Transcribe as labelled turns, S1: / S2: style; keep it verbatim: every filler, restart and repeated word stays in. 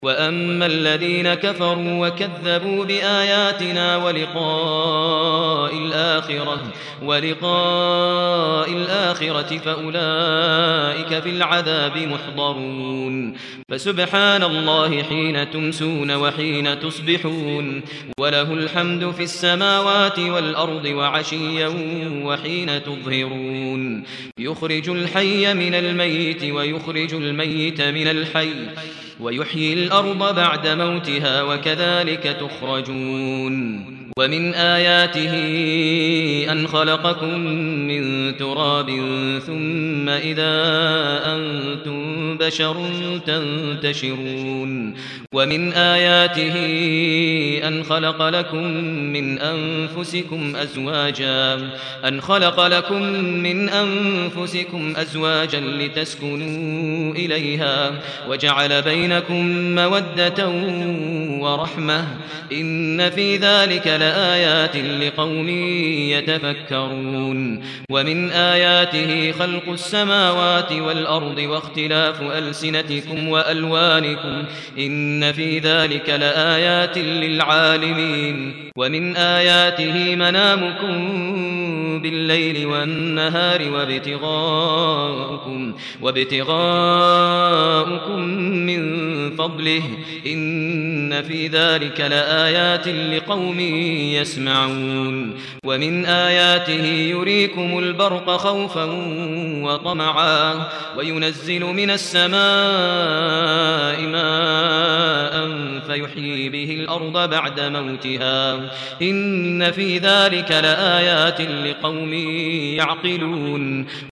S1: وأما الذين كفروا وكذبوا بآياتنا ولقاء الآخرة ولقاء الآخرة فأولئك في العذاب محضرون فسبحان الله حين تمسون وحين تصبحون وله الحمد في السماوات والأرض وعشيا وحين تظهرون يخرج الحي من الميت ويخرج الميت من الحي ويحيي الأرض بعد موتها وكذلك تخرجون ومن آياته أن خلقكم من تراب ثم إذا أنتم بشر تنتشرون ومن آياته أن خلق لكم من أنفسكم أزواجا أن خلق لكم من أنفسكم أزواجا لتسكنوا إليها وجعل بينكم مودة ورحمة إن في ذلك لآيات لقوم يتفكرون ومن آياته خلق السماوات والأرض واختلاف ألسنتكم وألوانكم إن في ذلك لآيات للعالمين ومن آياته منامكم بالليل والنهار وابتغاؤكم وابتغاؤكم من فضله إن في ذلك لآيات لقوم يسمعون ومن آياته يريكم البرق خوفا وطمعا وينزل من السماء ماء فيحيي به الأرض بعد موتها إن في ذلك لآيات لقوم يعقلون